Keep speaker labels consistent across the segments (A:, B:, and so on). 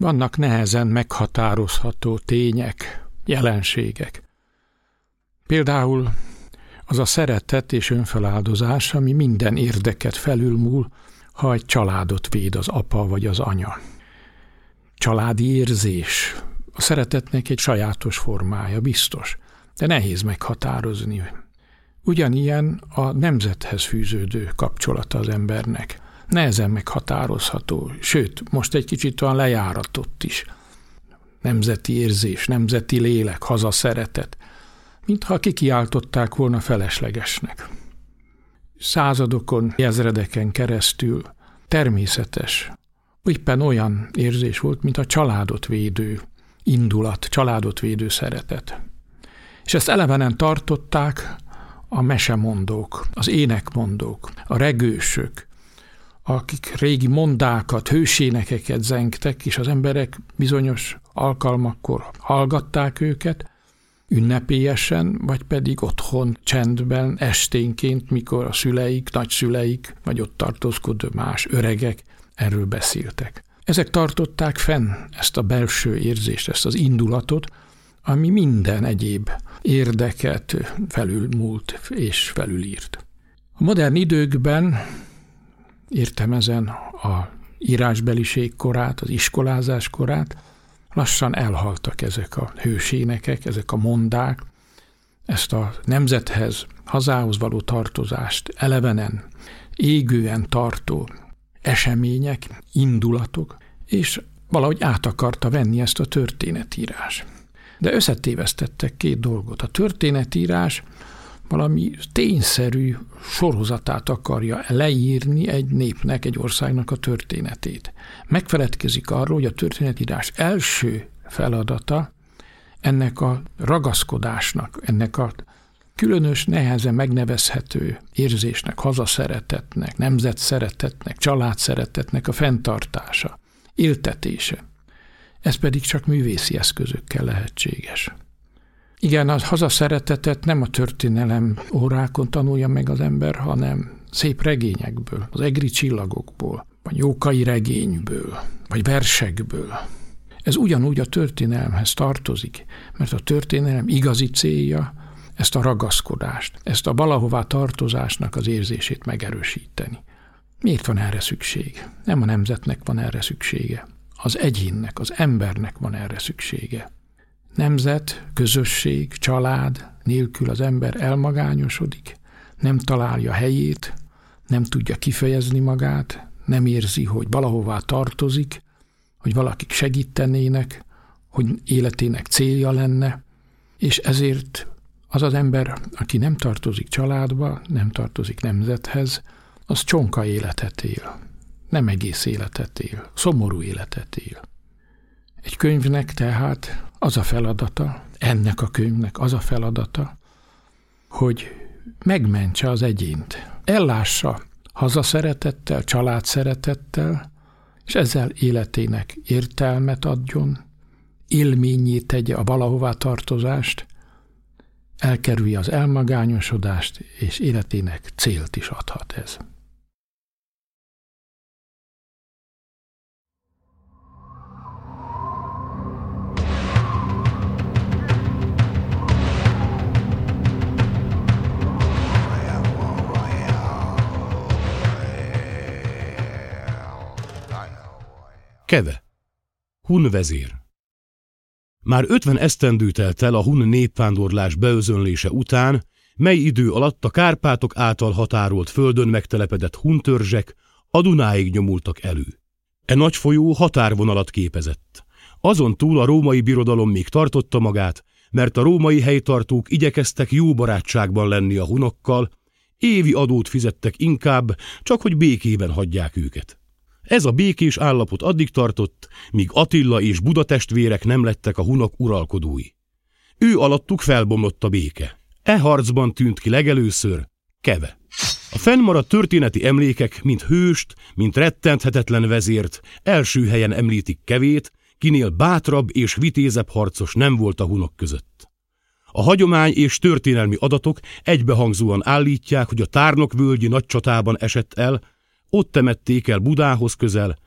A: Vannak nehezen meghatározható tények, jelenségek. Például az a szeretet és önfeláldozás, ami minden érdeket felülmúl, ha egy családot véd az apa vagy az anya. Családi érzés. A szeretetnek egy sajátos formája, biztos, de nehéz meghatározni. Ugyanilyen a nemzethez fűződő kapcsolata az embernek. Nehezen meghatározható, sőt, most egy kicsit olyan lejáratott is. Nemzeti érzés, nemzeti lélek, hazaszeretet, mintha kikiáltották volna feleslegesnek. Századokon, ezredeken keresztül természetes, éppen olyan érzés volt, mint a családot védő indulat, családot védő szeretet. És ezt elevenen tartották a mesemondók, az énekmondók, a regősök, akik régi mondákat, hősénekeket zengtek, és az emberek bizonyos alkalmakkor hallgatták őket, ünnepélyesen, vagy pedig otthon, csendben, esténként, mikor a szüleik, nagyszüleik, vagy ott tartózkodó más öregek erről beszéltek. Ezek tartották fenn ezt a belső érzést, ezt az indulatot, ami minden egyéb érdeket felülmúlt és felülírt. A modern időkben, értem ezen a írásbeliség korát, az iskolázás korát, lassan elhaltak ezek a hősénekek, ezek a mondák, ezt a nemzethez, hazához való tartozást elevenen, égően tartó események, indulatok, és valahogy át akarta venni ezt a történetírás. De összetévesztettek két dolgot. A történetírás valami tényszerű sorozatát akarja leírni egy népnek, egy országnak a történetét. Megfeledkezik arról, hogy a történetírás első feladata ennek a ragaszkodásnak, ennek a különös, nehezen megnevezhető érzésnek, hazaszeretetnek, nemzetszeretetnek, családszeretetnek a fenntartása, éltetése. Ez pedig csak művészi eszközökkel lehetséges. Igen, a hazaszeretetet nem a történelem órákon tanulja meg az ember, hanem szép regényekből, az egri csillagokból, vagy Jókai regényből, vagy versekből. Ez ugyanúgy a történelemhez tartozik, mert a történelem igazi célja ezt a ragaszkodást, ezt a valahová tartozásnak az érzését megerősíteni. Miért van erre szükség? Nem a nemzetnek van erre szüksége. Az egyénnek, az embernek van erre szüksége. Nemzet, közösség, család nélkül az ember elmagányosodik, nem találja helyét, nem tudja kifejezni magát, nem érzi, hogy valahová tartozik, hogy valakik segítenének, hogy életének célja lenne, és ezért az az ember, aki nem tartozik családba, nem tartozik nemzethez, az csonka életet él, nem egész életet él, szomorú életet él. Egy könyvnek tehát az a feladata, ennek a könyvnek az a feladata, hogy megmentse az egyént, ellássa hazaszeretettel, családszeretettel, és ezzel életének értelmet adjon, élménnyé tegye a valahová tartozást, elkerülje az elmagányosodást, és életének célt is adhat ez.
B: Keve. Hun vezér. Már 50 esztendő telt el a hun népvándorlás beözönlése után, mely idő alatt a Kárpátok által határolt földön megtelepedett hun törzsek a Dunáig nyomultak elő. E nagy folyó határvonalat képezett. Azon túl a római birodalom még tartotta magát, mert a római helytartók igyekeztek jó barátságban lenni a hunokkal, évi adót fizettek inkább, csak hogy békében hagyják őket. Ez a békés állapot addig tartott, míg Attila és Buda testvérek nem lettek a hunok uralkodói. Ő alattuk felbomlott a béke. E harcban tűnt ki legelőször Keve. A fennmaradt történeti emlékek mind hőst, mind rettenthetetlen vezért első helyen említik Kevét, kinél bátrabb és vitézebb harcos nem volt a hunok között. A hagyomány és történelmi adatok egybehangzóan állítják, hogy a Tárnok-völgyi nagy csatában esett el, ott temették el Budához közel,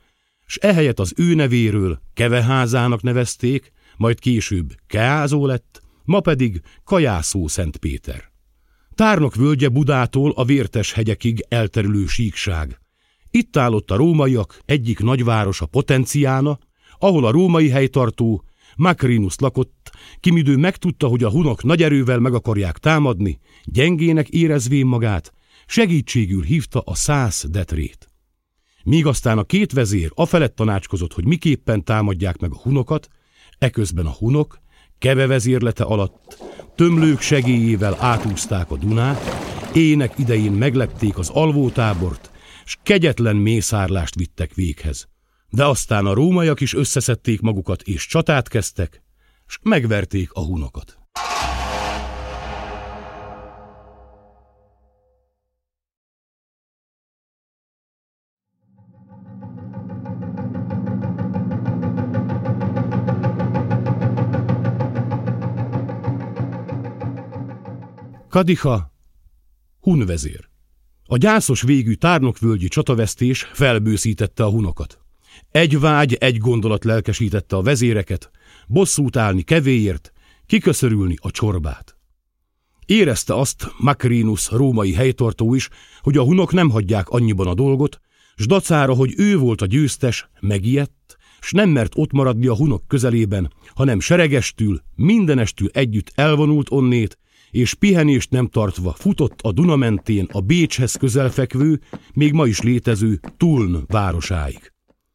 B: s ehelyett az ő nevéről Keveházának nevezték, majd később Keázó lett, ma pedig Kajászó Szent Péter. Tárnok völgye Budától a Vértes hegyekig elterülő síkság. Itt állott a rómaiak egyik nagyvárosa Potenciána, ahol a római helytartó Macrinus lakott, kimidő megtudta, hogy a hunok nagy erővel meg akarják támadni, gyengének érezvén magát, segítségül hívta a 100 detrét. Míg aztán a két vezér afelett tanácskozott, hogy miképpen támadják meg a hunokat, eközben a hunok Keve vezérlete alatt tömlők segélyével átúzták a Dunát, ének idején meglepték az alvótábort, s kegyetlen mészárlást vittek véghez. De aztán a rómaiak is összeszedték magukat és csatát kezdtek, s megverték a hunokat. Kadiha, hun vezér. A gyászos végű tárnokvölgyi csatavesztés felbőszítette a hunokat. Egy vágy, egy gondolat lelkesítette a vezéreket, bosszút állni Kevéért, kiköszörülni a csorbát. Érezte azt Macrinus római helytartó is, hogy a hunok nem hagyják annyiban a dolgot, s dacára, hogy ő volt a győztes, megijedt, s nem mert ott maradni a hunok közelében, hanem seregestül, mindenestül együtt elvonult onnét, és pihenést nem tartva futott a Duna mentén a Bécshez közelfekvő, még ma is létező Thuln városáig.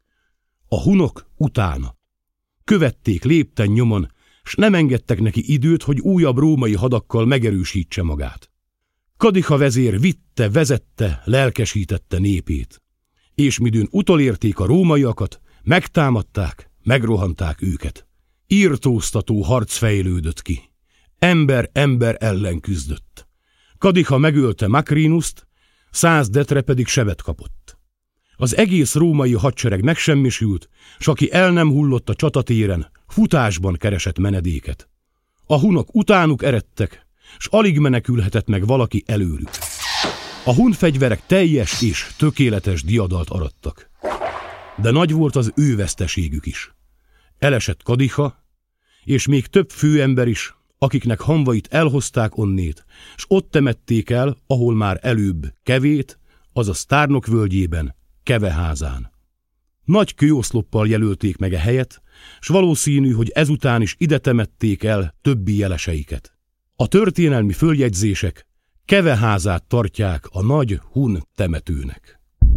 B: A hunok utána. Követték lépten nyomon, s nem engedtek neki időt, hogy újabb római hadakkal megerősítse magát. Kadiha vezér vitte, vezette, lelkesítette népét. És midőn utolérték a rómaiakat, megtámadták, megrohanták őket. Írtóztató harc fejlődött ki. Ember ember ellen küzdött. Kadiha megölte Macrinust, 100 detre pedig sebet kapott. Az egész római hadsereg megsemmisült, s aki el nem hullott a csatatéren, futásban keresett menedéket. A hunok utánuk eredtek, s alig menekülhetett meg valaki előlük. A hun fegyverek teljes és tökéletes diadalt arattak. De nagy volt az ő veszteségük is. Elesett Kadiha, és még több főember is, akiknek hamvait elhozták onnét, s ott temették el, ahol már előbb Kevét, azaz Tárnokvölgyében, Keveházán. Nagy kőoszloppal jelölték meg a helyet, s valószínű, hogy ezután is ide temették el többi jeleseiket. A történelmi följegyzések Keveházát tartják a nagy hun temetőnek.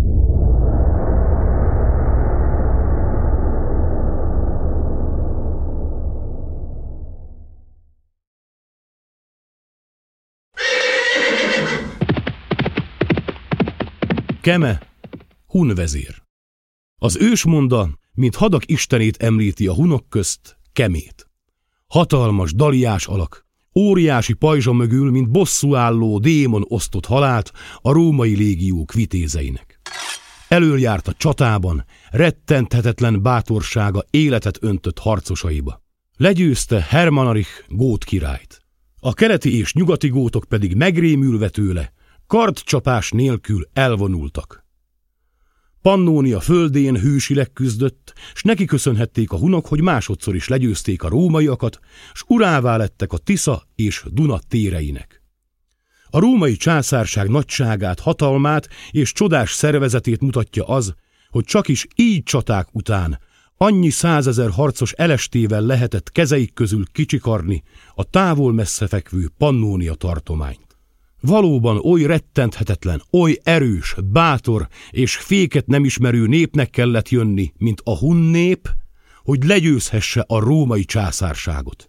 B: Keme, hun vezér. Az ősmonda, mint hadak istenét említi a hunok közt, Kemét. Hatalmas, daliás alak, óriási pajzsa mögül, mint bosszúálló démon osztott halált a római légiók vitézeinek. Elöljárt a csatában, rettenthetetlen bátorsága életet öntött harcosaiba. Legyőzte Hermanarich gót királyt. A keleti és nyugati gótok pedig megrémülve tőle, kardcsapás nélkül elvonultak. Pannónia földén hősileg küzdött, s neki köszönhették a hunok, hogy másodszor is legyőzték a rómaiakat, s urává lettek a Tisza és Duna téreinek. A római császárság nagyságát, hatalmát és csodás szervezetét mutatja az, hogy csakis így csaták után annyi 100 000 harcos elestével lehetett kezeik közül kicsikarni a távol messze fekvő Pannónia tartományt. Valóban oly rettenthetetlen, oly erős, bátor és féket nem ismerő népnek kellett jönni, mint a hun nép, hogy legyőzhesse a római császárságot.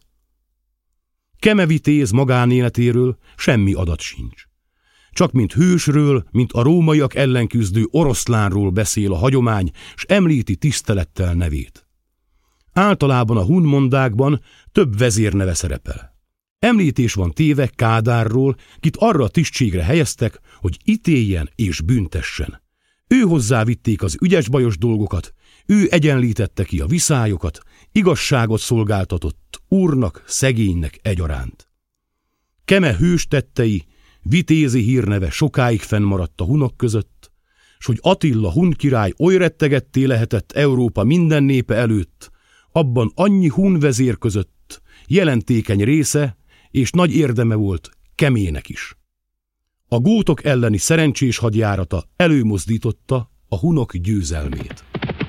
B: Keme vitéz magánéletéről semmi adat sincs. Csak mint hősről, mint a rómaiak ellen küzdő oroszlánról beszél a hagyomány, s említi tisztelettel nevét. Általában a hun mondákban több vezérneve szerepel. Említés van téve Kádárról, kit arra a tisztségre helyeztek, hogy ítéljen és büntessen. Ő hozzávitték az ügyes-bajos dolgokat, ő egyenlítette ki a viszályokat, igazságot szolgáltatott úrnak, szegénynek egyaránt. Keme hős tettei, vitézi hírneve sokáig fennmaradt a hunok között, s hogy Attila hun király oly rettegetté lehetett Európa minden népe előtt, abban annyi hun vezér között jelentékeny része és nagy érdeme volt Kemének is. A gótok elleni szerencsés hadjárata előmozdította a hunok győzelmét.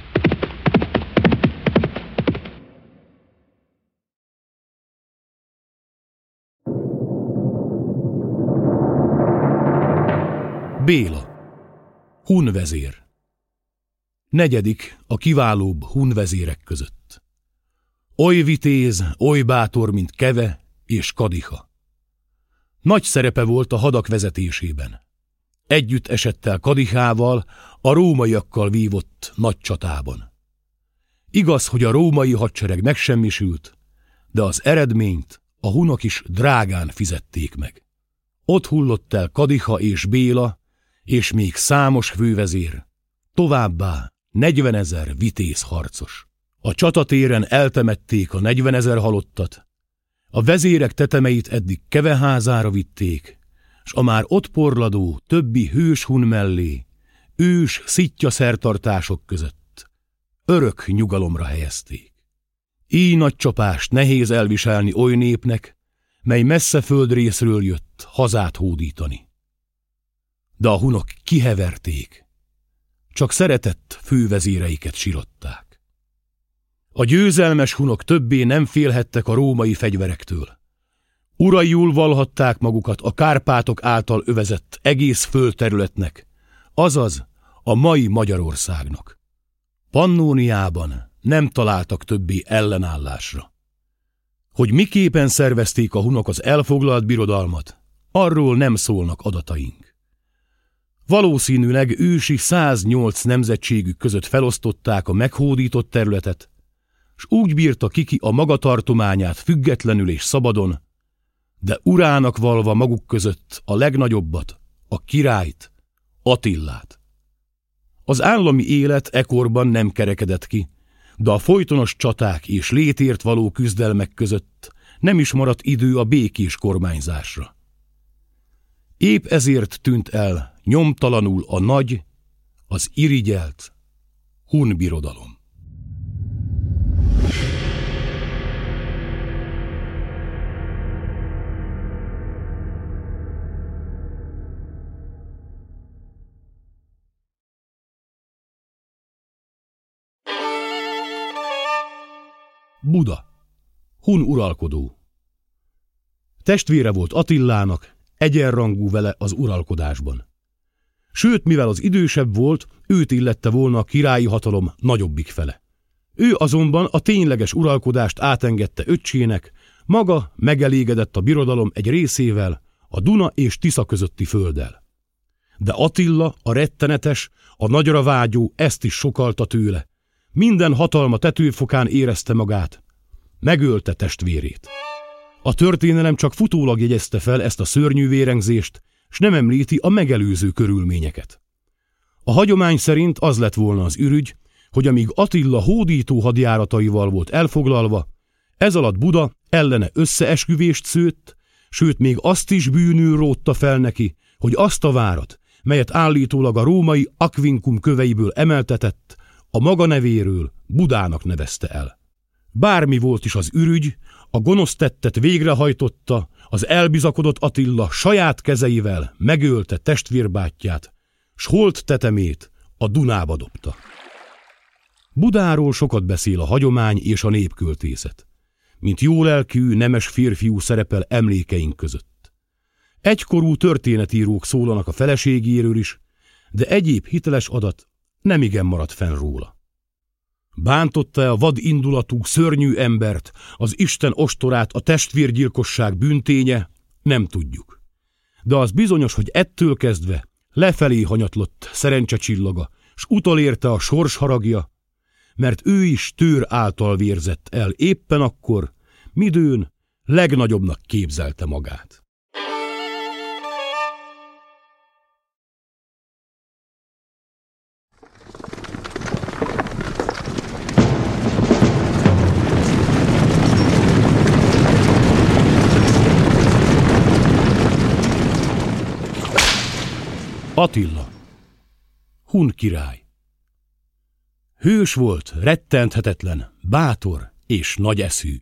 B: Béla, hun vezér. Negyedik a kiválóbb hun vezérek között. Oly vitéz, oly bátor, mint Keve és Kadiha. Nagy szerepe volt a hadak vezetésében. Együtt esett el Kadihával a rómaiakkal vívott nagy csatában. Igaz, hogy a római hadsereg megsemmisült, de az eredményt a hunok is drágán fizették meg. Ott hullott el Kadiha és Béla, és még számos fővezér, továbbá 40 000 vitéz harcos. A csatatéren eltemették a 40 000 halottat, a vezérek tetemeit eddig Keve házára vitték, s a már ott porladó többi hős hun mellé, ős szitja szertartások között örök nyugalomra helyezték. Így nagy csapást nehéz elviselni oly népnek, mely messze földrészről jött hazát hódítani. De a hunok kiheverték, csak szeretett fővezéreiket sirották. A győzelmes hunok többé nem félhettek a római fegyverektől. Uraiul vallhatták magukat a Kárpátok által övezett egész földterületnek, azaz a mai Magyarországnak. Pannóniában nem találtak többé ellenállásra. Hogy miképpen szervezték a hunok az elfoglalt birodalmat, arról nem szólnak adataink. Valószínűleg ősi 108 nemzetségük között felosztották a meghódított területet, s úgy bírta ki a maga tartományát függetlenül és szabadon, de urának valva maguk között a legnagyobbat, a királyt, Attillát. Az állami élet ekkorban nem kerekedett ki, de a folytonos csaták és létért való küzdelmek között nem is maradt idő a békés kormányzásra. Épp ezért tűnt el nyomtalanul a nagy, az irigyelt hun birodalom. Buda, hun uralkodó. Testvére volt Attilának, egyenrangú vele az uralkodásban. Sőt, mivel az idősebb volt, őt illette volna a királyi hatalom nagyobbik fele. Ő azonban a tényleges uralkodást átengedte öccsének, maga megelégedett a birodalom egy részével, a Duna és Tisza közötti földdel. De Attila, a rettenetes, a nagyra vágyó ezt is sokalta tőle. Minden hatalma tetőfokán érezte magát. Megölte testvérét. A történelem csak futólag jegyezte fel ezt a szörnyű vérengzést, s nem említi a megelőző körülményeket. A hagyomány szerint az lett volna az ürügy, hogy amíg Attila hódító hadjárataival volt elfoglalva, ez alatt Buda ellene összeesküvést szőtt, sőt még azt is bűnül rótta fel neki, hogy azt a várat, melyet állítólag a római Aquincum köveiből emeltetett, a maga nevéről Budának nevezte el. Bármi volt is az ürügy, a gonosz tettet végrehajtotta, az elbizakodott Attila saját kezeivel megölte testvérbátyját, s holt tetemét a Dunába dobta. Budáról sokat beszél a hagyomány és a népköltészet, mint jólelkű, nemes férfiú szerepel emlékeink között. Egykorú történetírók szólanak a feleségéről is, de egyéb hiteles adat nemigen maradt fenn róla. Bántotta a vadindulatú, szörnyű embert, az Isten ostorát a testvérgyilkosság bűnténye, nem tudjuk. De az bizonyos, hogy ettől kezdve lefelé hanyatlott szerencsecsillaga, s utolérte a sors haragja, mert ő is tőr által vérzett el éppen akkor, midőn legnagyobbnak képzelte magát. Attila, hun király. Hős volt, rettenthetetlen, bátor és nagy eszű.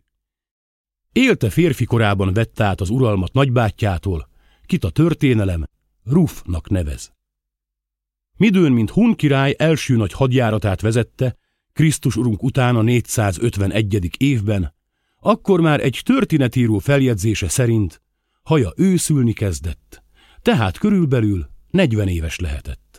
B: Élte férfi korában vette át az uralmat nagybátyjától, kit a történelem Rufnak nevez. Midőn, mint hun király első nagy hadjáratát vezette, Krisztus urunk után a 451. évben, akkor már egy történetíró feljegyzése szerint haja őszülni kezdett, tehát körülbelül 40 éves lehetett.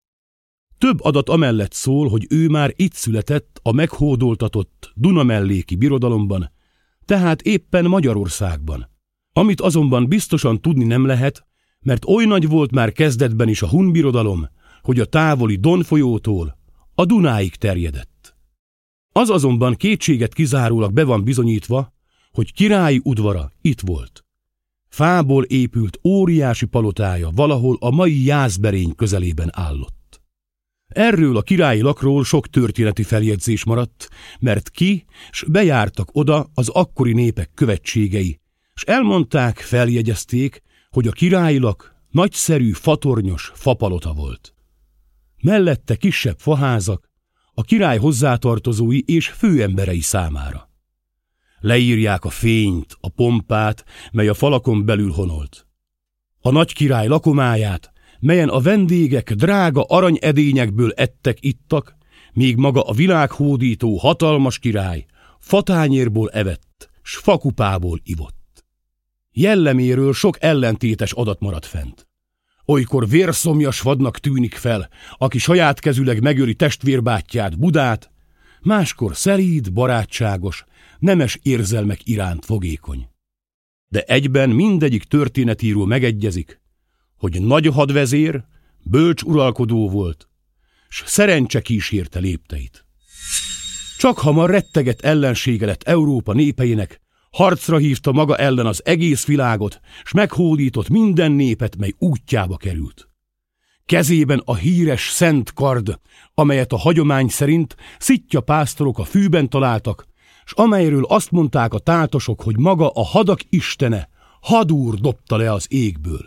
B: Több adat amellett szól, hogy ő már itt született a meghódoltatott Dunamelléki Birodalomban, tehát éppen Magyarországban, amit azonban biztosan tudni nem lehet, mert oly nagy volt már kezdetben is a hun birodalom, hogy a távoli Don folyótól a Dunáig terjedett. Az azonban kétséget kizárólag be van bizonyítva, hogy királyi udvara itt volt. Fából épült óriási palotája valahol a mai Jászberény közelében állott. Erről a királyi lakról sok történeti feljegyzés maradt, mert ki, s bejártak oda az akkori népek követségei, s elmondták, feljegyezték, hogy a királyi lak nagyszerű, fatornyos fapalota volt. Mellette kisebb faházak, a király hozzátartozói és főemberei számára. Leírják a fényt, a pompát, mely a falakon belül honolt. A nagy király lakomáját, melyen a vendégek drága aranyedényekből ettek-ittak, míg maga a világhódító hatalmas király fatányérból evett, s fakupából ivott. Jelleméről sok ellentétes adat maradt fent. Olykor vérszomjas vadnak tűnik fel, aki saját kezüleg megöli testvérbátyját, Budát, máskor szelíd, barátságos, nemes érzelmek iránt fogékony. De egyben mindegyik történetíró megegyezik, hogy nagy hadvezér, bölcs uralkodó volt, s szerencse kísérte lépteit. Csak hamar rettegett ellensége lett Európa népeinek, harcra hívta maga ellen az egész világot, s meghódított minden népet, mely útjába került. Kezében a híres szent kard, amelyet a hagyomány szerint szitja pásztorok a fűben találtak, s amelyről azt mondták a táltosok, hogy maga a hadak istene, Hadúr dobta le az égből.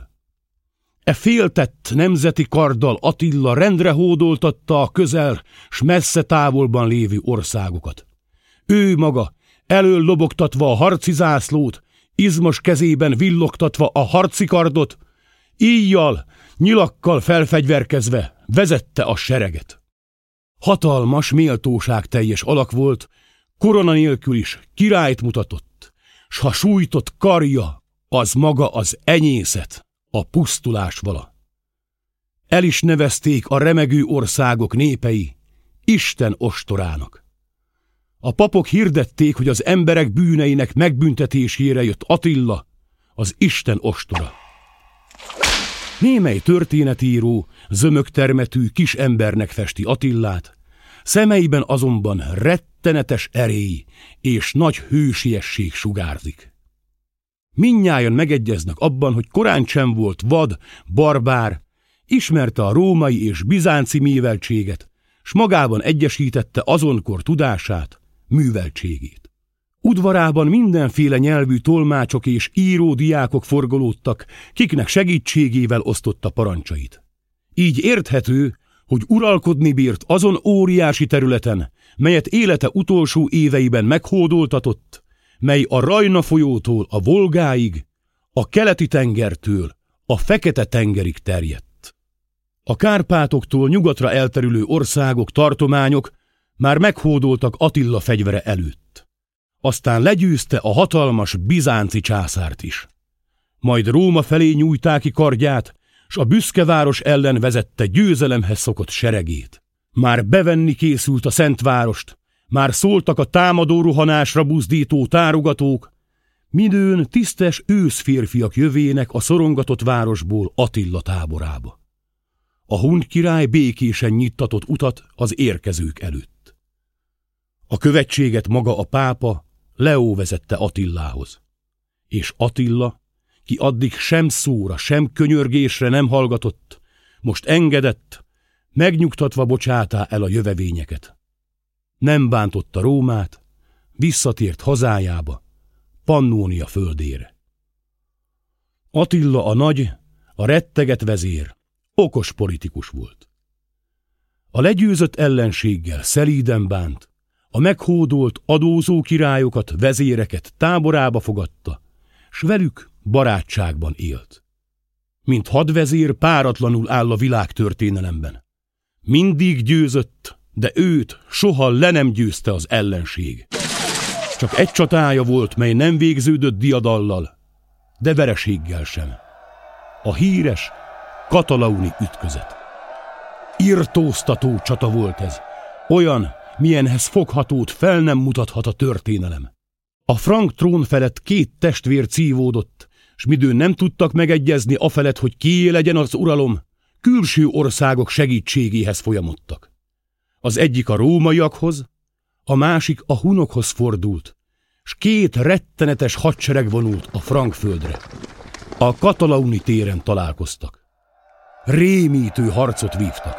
B: E féltett nemzeti karddal Attila rendre hódoltatta a közel s messze távolban lévő országokat. Ő maga, elől lobogtatva a harci zászlót, izmos kezében villogtatva a harci kardot, íjjal, nyilakkal felfegyverkezve vezette a sereget. Hatalmas, méltóságteljes alak volt, korona nélkül is királyt mutatott, s ha sújtott karja, az maga az enyészet, a pusztulás vala. El is nevezték a remegő országok népei Isten ostorának. A papok hirdették, hogy az emberek bűneinek megbüntetésére jött Attila, az Isten ostora. Némely történetíró zömöktermetű kis embernek festi Attillát, szemeiben azonban rettenetes erély és nagy hősiesség sugárzik. Mindnyájan megegyeznek abban, hogy korántsem volt vad, barbár, ismerte a római és bizánci műveltséget, s magában egyesítette azonkor tudását, műveltségét. Udvarában mindenféle nyelvű tolmácsok és íródiákok forgolódtak, kiknek segítségével osztotta parancsait. Így érthető, hogy uralkodni bírt azon óriási területen, melyet élete utolsó éveiben meghódoltatott, mely a Rajna folyótól a Volgáig, a Keleti-tengertől a Fekete-tengerig terjedt. A Kárpátoktól nyugatra elterülő országok, tartományok már meghódoltak Attila fegyvere előtt. Aztán legyőzte a hatalmas bizánci császárt is. Majd Róma felé nyújták ki kardját, s a büszke város ellen vezette győzelemhez szokott seregét. Már bevenni készült a szent várost, már szóltak a támadó rohanásra buzdító tárogatók, midőn tisztes őszférfiak jövének a szorongatott városból Attila táborába. A hun király békésen nyittatott utat az érkezők előtt. A követséget maga a pápa, Leó vezette Attilához. És Attila, ki addig sem szóra, sem könyörgésre nem hallgatott, most engedett, megnyugtatva bocsátá el a jövevényeket. Nem bántotta Rómát, visszatért hazájába, Pannónia földére. Attila a nagy, a retteget vezér, okos politikus volt. A legyőzött ellenséggel szelíden bánt, a meghódolt adózó királyokat, vezéreket táborába fogadta, s velük barátságban élt. Mint hadvezér páratlanul áll a világtörténelemben. Mindig győzött, de őt soha le nem győzte az ellenség. Csak egy csatája volt, mely nem végződött diadallal, de vereséggel sem. A híres katalauni ütközet. Irtóztató csata volt ez, olyan, milyenhez foghatót fel nem mutathat a történelem. A frank trón felett 2 testvér cívódott, s midőn nem tudtak megegyezni afelett, hogy kié legyen az uralom, külső országok segítségéhez folyamodtak. Az egyik a rómaiakhoz, a másik a hunokhoz fordult, s 2 rettenetes hadsereg vonult a Frankföldre. A Katalauni téren találkoztak. Rémítő harcot vívtak.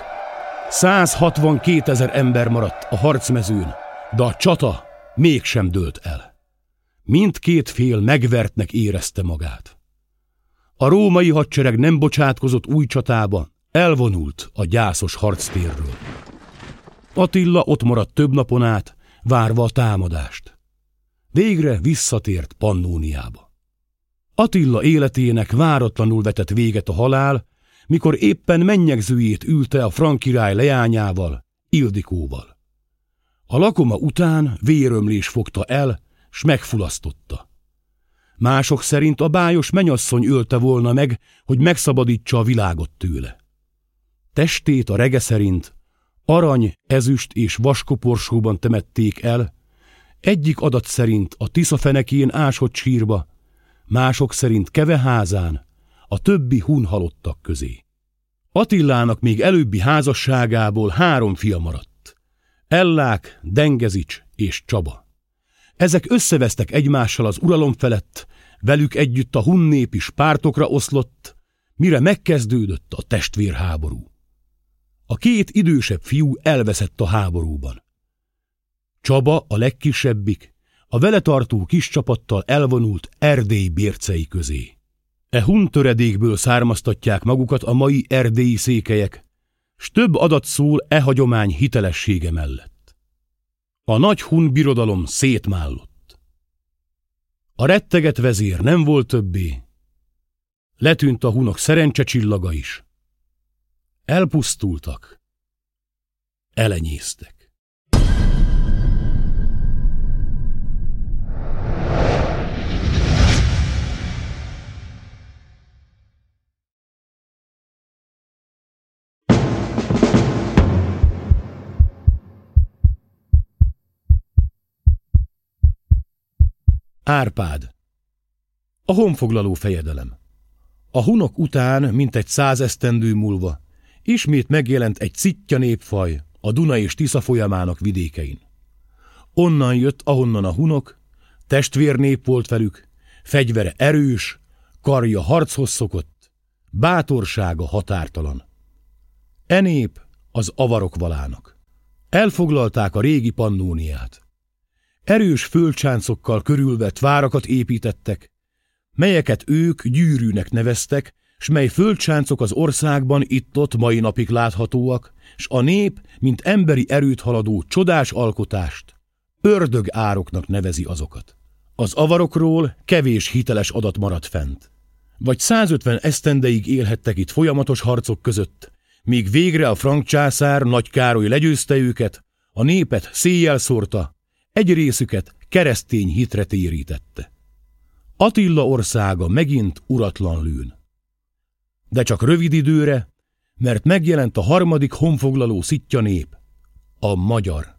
B: 162 000 ember maradt a harcmezőn, de a csata mégsem dőlt el. Mindkét fél megvertnek érezte magát. A római hadsereg nem bocsátkozott új csatába, elvonult a gyászos harctérről. Attila ott maradt több napon át, várva a támadást. Végre visszatért Pannóniába. Attila életének váratlanul vetett véget a halál, mikor éppen mennyegzőjét ülte a frank király leányával, Ildikóval. A lakoma után vérömlés fogta el, s megfulasztotta. Mások szerint a bájos menyasszony ölte volna meg, hogy megszabadítsa a világot tőle. Testét a rege szerint arany, ezüst és vaskoporsóban temették el, egyik adat szerint a Tisza fenekén ásott sírba, mások szerint Keveházán, a többi hun halottak közé. Attilának még előbbi házasságából 3 fia maradt. Ellák, Dengezics és Csaba. Ezek összevesztek egymással az uralom felett, velük együtt a hun nép is pártokra oszlott, mire megkezdődött a testvérháború. A 2 idősebb fiú elveszett a háborúban. Csaba, a legkisebbik, a vele tartó kis csapattal elvonult Erdély bércei közé. E hun töredékből származtatják magukat a mai erdélyi székelyek, s több adat szól e hagyomány hitelessége mellett. A nagy hun birodalom szétmállott. A retteget vezér nem volt többé, letűnt a hunok szerencsecsillaga is. Elpusztultak, elenyésztek. Árpád. A honfoglaló fejedelem. A hunok után, mintegy 100 esztendő múlva, ismét megjelent egy cittya népfaj a Duna és Tisza folyamának vidékein. Onnan jött, ahonnan a hunok, testvérnép volt velük, fegyvere erős, karja harchoz szokott, bátorsága határtalan. E nép az avarok valának. Elfoglalták a régi Pannóniát. Erős földcsáncokkal körülvett várakat építettek, melyeket ők gyűrűnek neveztek, s mely földcsáncok az országban itt-ott mai napig láthatóak, s a nép, mint emberi erőt haladó csodás alkotást, ördögároknak nevezi azokat. Az avarokról kevés hiteles adat maradt fent. Vagy 150 esztendeig élhettek itt folyamatos harcok között, míg végre a frank császár Nagy Károly legyőzte őket, a népet széjjel szórta, egy részüket keresztény hitre térítette. Attila országa megint uratlan lőn. De csak rövid időre, mert megjelent a harmadik honfoglaló szittya nép, a magyar.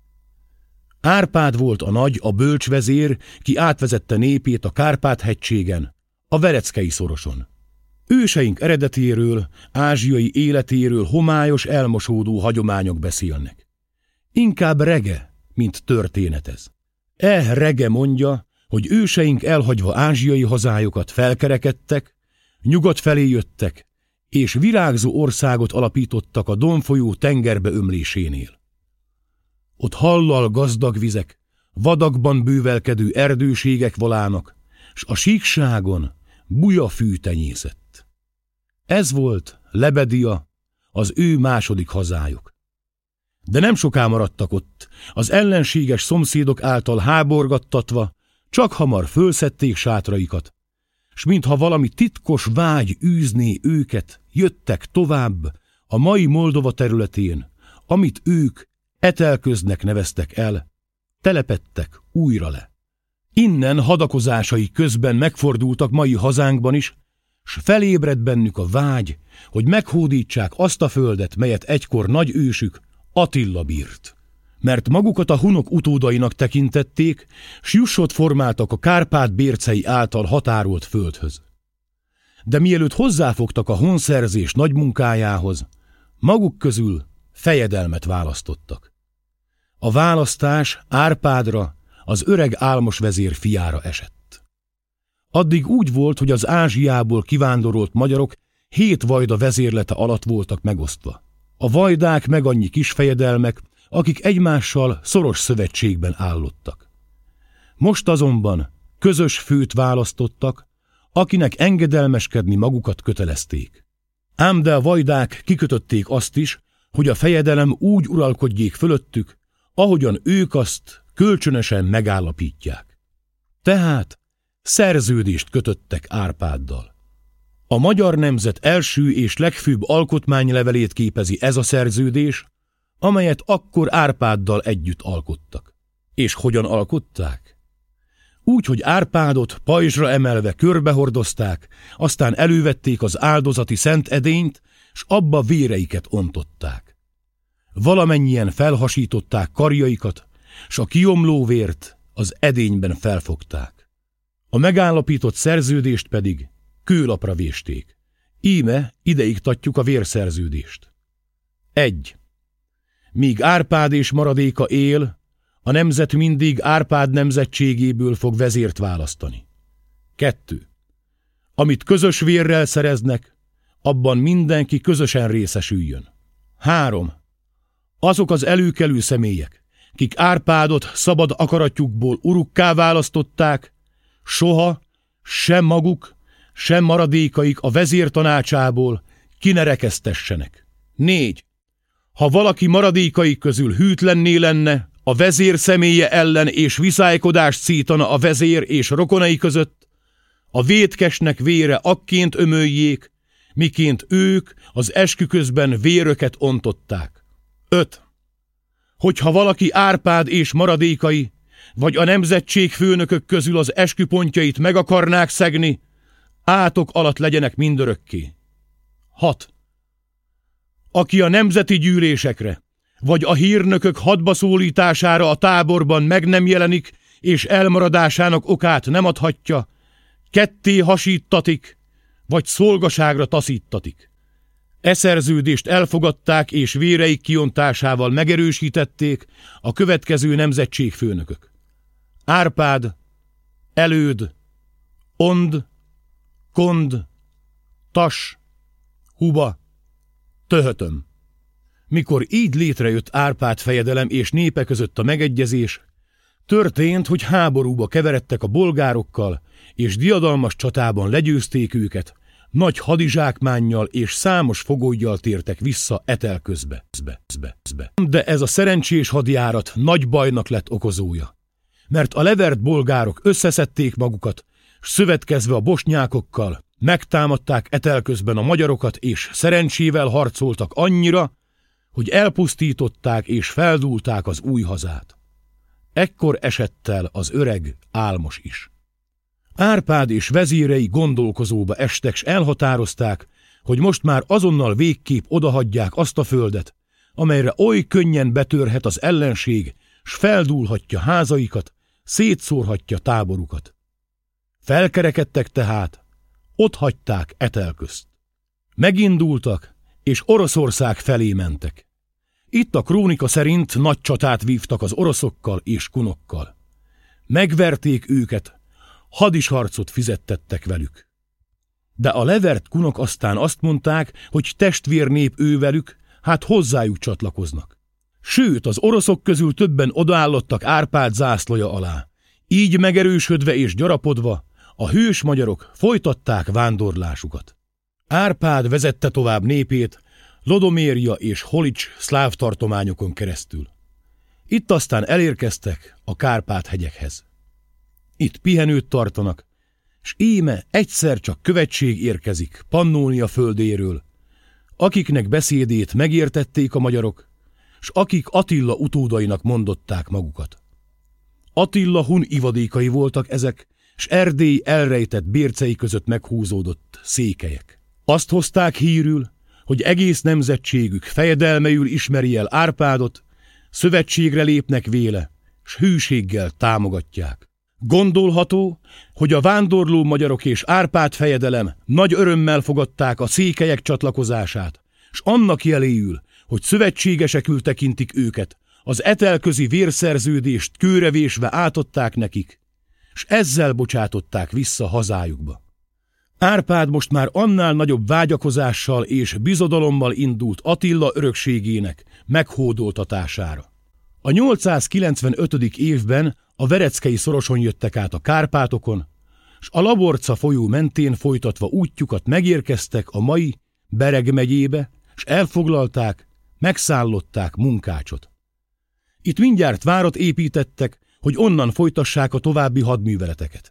B: Árpád volt a nagy, a bölcs vezér, ki átvezette népét a Kárpát-hegységen, a Vereckei szoroson. Őseink eredetéről, ázsiai életéről homályos elmosódó hagyományok beszélnek. Inkább rege, mint történetez. E rege mondja, hogy őseink elhagyva ázsiai hazájukat felkerekedtek, nyugat felé jöttek, és virágzó országot alapítottak a Don folyó tengerbe ömlésénél. Ott hallal gazdag vizek, vadakban bővelkedő erdőségek volának, s a síkságon bujafű tenyészett. Ez volt Lebedia, az ő második hazájuk. De nem soká maradtak ott, az ellenséges szomszédok által háborgattatva, csak hamar fölszedték sátraikat, s mintha valami titkos vágy űzné őket, jöttek tovább a mai Moldova területén, amit ők Etelköznek neveztek el, telepedtek újra le. Innen hadakozásai közben megfordultak mai hazánkban is, s felébredt bennük a vágy, hogy meghódítsák azt a földet, melyet egykor nagy ősük, Attila bírt. Mert magukat a hunok utódainak tekintették, s jussot formáltak a Kárpát-bércei által határolt földhöz. De mielőtt hozzáfogtak a honszerzés nagy munkájához, maguk közül fejedelmet választottak. A választás Árpádra, az öreg álmos vezér fiára esett. Addig úgy volt, hogy az Ázsiából kivándorolt magyarok 7 vajda vezérlete alatt voltak megosztva. A vajdák meg annyi kisfejedelmek, akik egymással szoros szövetségben állottak. Most azonban közös főt választottak, akinek engedelmeskedni magukat kötelezték. Ám de a vajdák kikötötték azt is, hogy a fejedelem úgy uralkodjék fölöttük, ahogyan ők azt kölcsönösen megállapítják. Tehát szerződést kötöttek Árpáddal. A magyar nemzet első és legfőbb alkotmánylevelét képezi ez a szerződés, amelyet akkor Árpáddal együtt alkottak. És hogyan alkották? Úgy, hogy Árpádot pajzsra emelve körbehordozták, aztán elővették az áldozati szent edényt, s abba véreiket ontották. Valamennyien felhasították karjaikat, s a kiomló vért az edényben felfogták. A megállapított szerződést pedig kőlapra vésték. Íme ide iktatjuk a vérszerződést. 1. Míg Árpád és maradéka él, a nemzet mindig Árpád nemzetségéből fog vezért választani. 2. Amit közös vérrel szereznek, abban mindenki közösen részesüljön. 3. Azok az előkelő személyek, kik Árpádot szabad akaratjukból urukká választották, soha, sem maguk, sem maradékaik a vezér tanácsából ki ne rekeztessenek. 4. Ha valaki maradékai közül hűtlenné lenne, a vezér személye ellen és viszálykodást szítana a vezér és rokonai között, a vétkesnek vére akként ömöljék, miként ők az eskü közben véröket ontották. 5. Hogyha valaki Árpád és maradékai, vagy a nemzetség főnökök közül az esküpontjait meg akarnák szegni, átok alatt legyenek mindörökké. 6. Aki a nemzeti gyűlésekre, vagy a hírnökök hadbaszólítására a táborban meg nem jelenik, és elmaradásának okát nem adhatja, ketté hasíttatik, vagy szolgaságra taszíttatik. E szerződést elfogadták, és véreik kiontásával megerősítették a következő nemzetségfőnökök: Árpád, Előd, Ond, Kond, Tas, Huba, Töhötöm. Mikor így létrejött Árpád fejedelem és népe között a megegyezés, történt, hogy háborúba keveredtek a bolgárokkal, és diadalmas csatában legyőzték őket, nagy hadizsákmánnyal és számos fogollyal tértek vissza Etelközbe. De ez a szerencsés hadjárat nagy bajnak lett okozója, mert a levert bolgárok összeszedték magukat, s szövetkezve a bosnyákokkal megtámadták Etelközben a magyarokat, és szerencsével harcoltak annyira, hogy elpusztították és feldúlták az új hazát. Ekkor esett el az öreg álmos is. Árpád és vezírei gondolkozóba estek, s elhatározták, hogy most már azonnal végképp odahagyják azt a földet, amelyre oly könnyen betörhet az ellenség, s feldúlhatja házaikat, szétszórhatja táborukat. Felkerekedtek tehát, otthagyták Etelközt. Megindultak, és Oroszország felé mentek. Itt a krónika szerint nagy csatát vívtak az oroszokkal és kunokkal. Megverték őket, hadisharcot fizettettek velük. De a levert kunok aztán azt mondták, hogy testvérnép ővelük, hát hozzájuk csatlakoznak. Sőt, az oroszok közül többen odaállottak Árpád zászlaja alá. Így megerősödve és gyarapodva a hős magyarok folytatták vándorlásukat. Árpád vezette tovább népét, Lodoméria és Holics szláv tartományokon keresztül. Itt aztán elérkeztek a Kárpát-hegyekhez. Itt pihenőt tartanak, s íme egyszer csak követség érkezik Pannónia földéről, akiknek beszédét megértették a magyarok, s akik Attila utódainak mondották magukat. Attila hun ivadékai voltak ezek, s Erdély elrejtett bércei között meghúzódott székelyek. Azt hozták hírül, hogy egész nemzetségük fejedelmeül ismeri el Árpádot, szövetségre lépnek véle, s hűséggel támogatják. Gondolható, hogy a vándorló magyarok és Árpád fejedelem nagy örömmel fogadták a székelyek csatlakozását, s annak jeléül, hogy szövetségesekül tekintik őket, az etelközi vérszerződést kőrevésve átadták nekik, s ezzel bocsátották vissza hazájukba. Árpád most már annál nagyobb vágyakozással és bizodalommal indult Attila örökségének meghódoltatására. A 895. évben a Vereckei szoroson jöttek át a Kárpátokon, s a Laborca folyó mentén folytatva útjukat megérkeztek a mai Bereg megyébe, s elfoglalták, megszállották Munkácsot. Itt mindjárt várat építettek, hogy onnan folytassák a további hadműveleteket.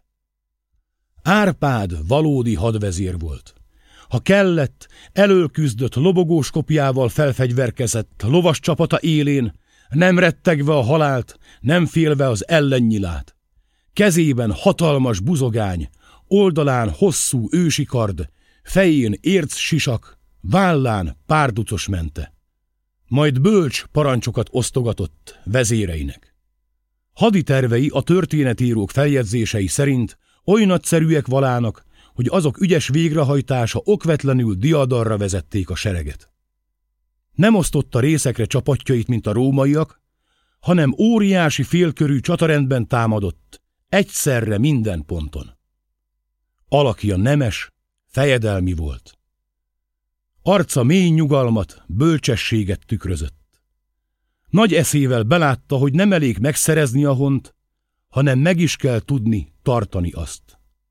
B: Árpád valódi hadvezér volt. Ha kellett, elől küzdött lobogós kopjával felfegyverkezett lovas csapata élén, nem rettegve a halált, nem félve az ellennyilát. Kezében hatalmas buzogány, oldalán hosszú ősi kard, fején érc sisak, vállán párducos mente. Majd bölcs parancsokat osztogatott vezéreinek. Haditervei a történetírók feljegyzései szerint oly nagyszerűek valának, hogy azok ügyes végrehajtása okvetlenül diadalra vezették a sereget. Nem osztotta részekre csapatjait, mint a rómaiak, hanem óriási félkörű csatarendben támadott, egyszerre minden ponton. Alakja nemes, fejedelmi volt. Arca mély nyugalmat, bölcsességet tükrözött. Nagy eszével belátta, hogy nem elég megszerezni a hont, hanem meg is kell tudni tartani azt.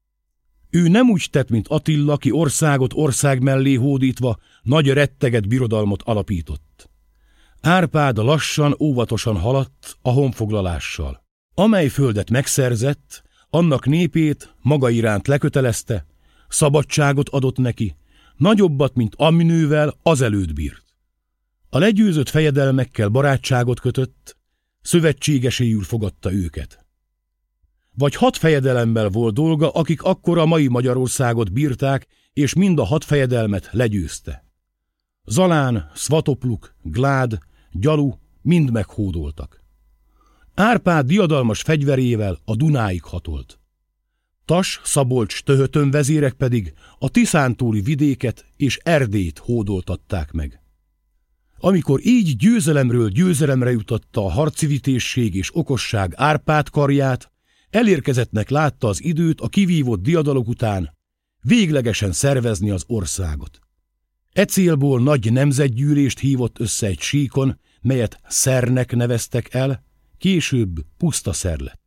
B: Ő nem úgy tett, mint Attila, ki országot ország mellé hódítva nagy retteget birodalmot alapított. Árpád lassan, óvatosan haladt a honfoglalással. Amely földet megszerzett, annak népét maga iránt lekötelezte, szabadságot adott neki, nagyobbat, mint aminővel azelőtt bírt. A legyőzött fejedelmekkel barátságot kötött, szövetségeséül fogadta őket. Vagy 6 fejedelemmel volt dolga, akik akkor a mai Magyarországot bírták, és mind a 6 fejedelmet legyőzte. Zalán, Szvatopluk, Glád, Gyalu mind meghódoltak. Árpád diadalmas fegyverével a Dunáig hatolt. Tas, Szabolcs, Töhötön vezérek pedig a Tiszántúli vidéket és Erdélyt hódoltatták meg. Amikor így győzelemről győzelemre jutotta a harcivitésség és okosság Árpád karját, elérkezettnek látta az időt a kivívott diadalok után véglegesen szervezni az országot. E célból nagy nemzetgyűlést hívott össze egy síkon, melyet Szernek neveztek el, később Pusztaszer lett.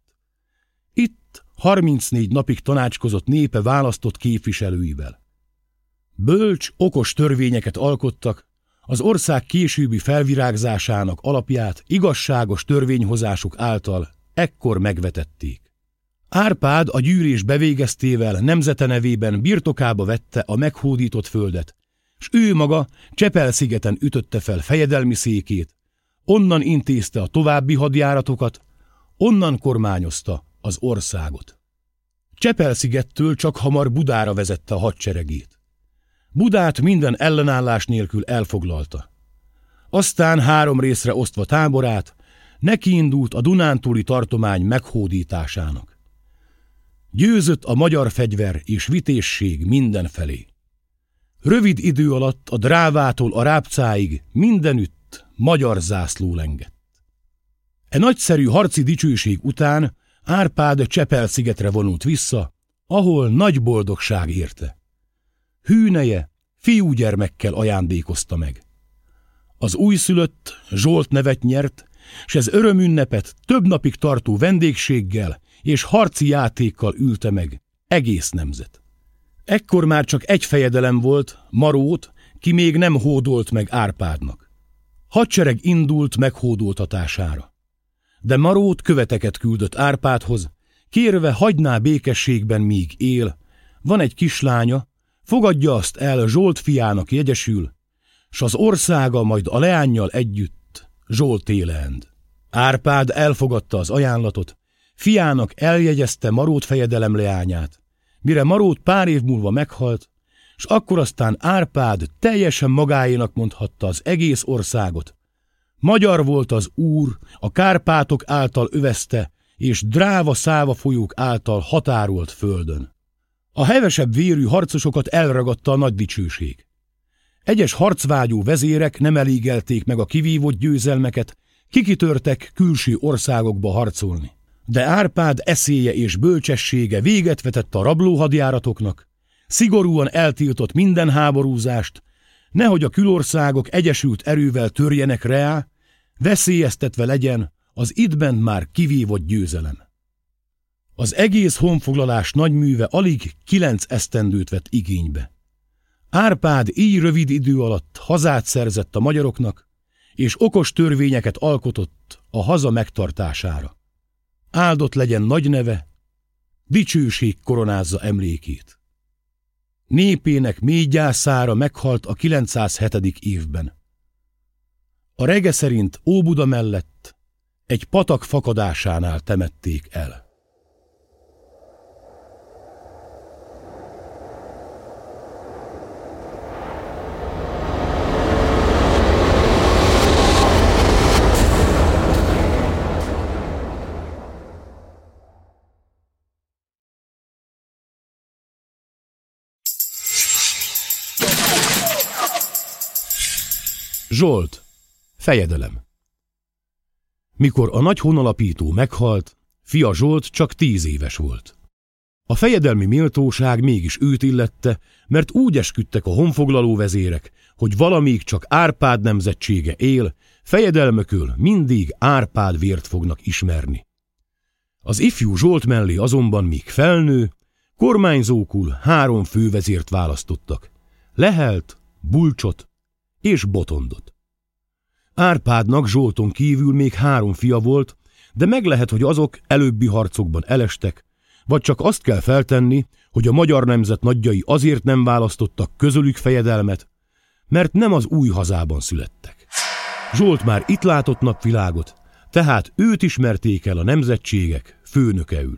B: Itt 34 napig tanácskozott népe választott képviselőivel. Bölcs, okos törvényeket alkottak, az ország későbbi felvirágzásának alapját igazságos törvényhozásuk által ekkor megvetették. Árpád a gyűrés bevégeztével nemzete nevében birtokába vette a meghódított földet, s ő maga Csepel-szigeten ütötte fel fejedelmi székét, onnan intézte a további hadjáratokat, onnan kormányozta az országot. Csepel-szigettől csak hamar Budára vezette a hadseregét. Budát minden ellenállás nélkül elfoglalta. Aztán 3 részre osztva táborát, nekiindult a Dunántúli tartomány meghódításának. Győzött a magyar fegyver és vitésség mindenfelé. Rövid idő alatt a Drávától a Rápcáig mindenütt magyar zászló lengett. E nagyszerű harci dicsőség után Árpád Csepel-szigetre vonult vissza, ahol nagy boldogság érte. Hűneje fiúgyermekkel ajándékozta meg. Az újszülött Zsolt nevet nyert, s ez örömünnepet több napig tartó vendégséggel és harci játékkal ülte meg egész nemzet. Ekkor már csak egy fejedelem volt, Marót, ki még nem hódolt meg Árpádnak. Hadsereg indult meghódoltatására. De Marót követeket küldött Árpádhoz, kérve hagyná békességben, míg él, van egy kislánya, fogadja azt el, Zsolt fiának jegyesül, s az országa majd a leánnyal együtt Zsolté leend. Árpád elfogadta az ajánlatot, fiának eljegyezte Marót fejedelem leányát, mire Marót pár év múlva meghalt, s akkor aztán Árpád teljesen magáénak mondhatta az egész országot. Magyar volt az úr, a Kárpátok által övezte és Dráva-Száva folyók által határolt földön. A hevesebb vérű harcosokat elragadta a nagy dicsőség. Egyes harcvágyó vezérek nem elégelték meg a kivívott győzelmeket, kikitörtek külső országokba harcolni. De Árpád eszélye és bölcsessége véget vetett a rablóhadjáratoknak, szigorúan eltiltott minden háborúzást, nehogy a külországok egyesült erővel törjenek rá, veszélyeztetve legyen az itt bent már kivívott győzelem. Az egész honfoglalás nagyműve alig 9 esztendőt vett igénybe. Árpád így rövid idő alatt hazát szerzett a magyaroknak, és okos törvényeket alkotott a haza megtartására. Áldott legyen nagy neve, dicsőség koronázza emlékét. Népének mély gyászára meghalt a 907. évben. A rege szerint Óbuda mellett egy patak fakadásánál temették el. Zsolt, fejedelem. Mikor a nagy honalapító meghalt, fia Zsolt csak 10 éves volt. A fejedelmi méltóság mégis őt illette, mert úgy esküdtek a honfoglaló vezérek, hogy valamíg csak Árpád nemzetsége él, fejedelmökül mindig Árpád vért fognak ismerni. Az ifjú Zsolt mellé azonban míg felnő, kormányzókul 3 fővezért választottak: Lehelt, Bulcsot és Botondot. Árpádnak Zsolton kívül még 3 fia volt, de meg lehet, hogy azok előbbi harcokban elestek, vagy csak azt kell feltenni, hogy a magyar nemzet nagyjai azért nem választottak közülük fejedelmet, mert nem az új hazában születtek. Zsolt már itt látott napvilágot, tehát őt ismerték el a nemzetségek főnökeül.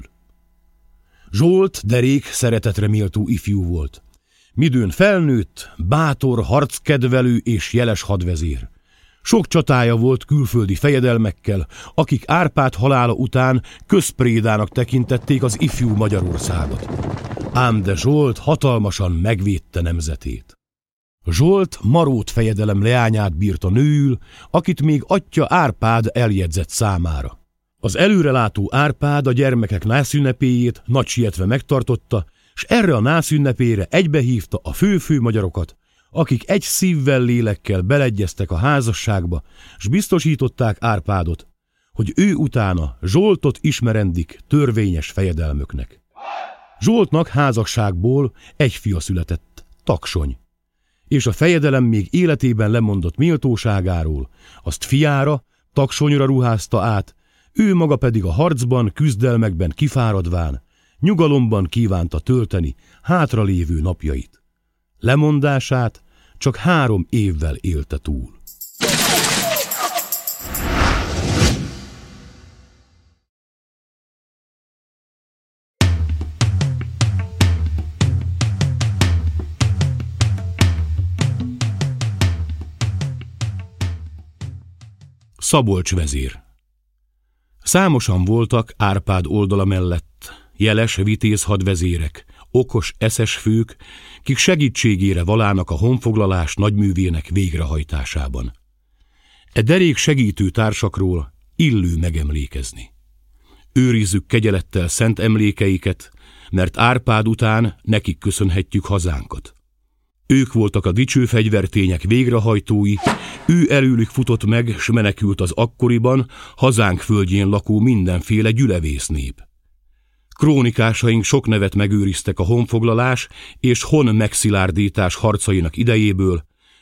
B: Zsolt derék szeretetre méltó ifjú volt. Midőn felnőtt, bátor, harckedvelő és jeles hadvezér. Sok csatája volt külföldi fejedelmekkel, akik Árpád halála után közprédának tekintették az ifjú Magyarországot. Ám de Zsolt hatalmasan megvédte nemzetét. Zsolt Marót fejedelem leányát bírta nőül, akit még atyja Árpád eljegyzett számára. Az előrelátó Árpád a gyermekek nászünnepéjét nagy sietve megtartotta, s erre a nászünnepére egybehívta a fő-fő magyarokat, akik egy szívvel, lélekkel beleegyeztek a házasságba, s biztosították Árpádot, hogy ő utána Zsoltot ismerendik törvényes fejedelmöknek. Zsoltnak házasságból egy fia született, Taksony, és a fejedelem még életében lemondott méltóságáról, azt fiára, Taksonyra ruházta át, ő maga pedig a harcban, küzdelmekben kifáradván, nyugalomban kívánta tölteni hátralévő napjait. Lemondását csak 3 évvel élte túl. Szabolcs vezér. Számosan voltak Árpád oldala mellett jeles, vitéz hadvezérek, okos, eszes fők, kik segítségére valának a honfoglalás nagyművének végrehajtásában. E derék segítő társakról illő megemlékezni. Őrizzük kegyelettel szent emlékeiket, mert Árpád után nekik köszönhetjük hazánkat. Ők voltak a dicső fegyvertények végrehajtói, ő előlük futott meg, s menekült az akkoriban hazánk földjén lakó mindenféle gyülevész nép. Krónikásaink sok nevet megőriztek a honfoglalás és hon megszilárdítás harcainak idejéből,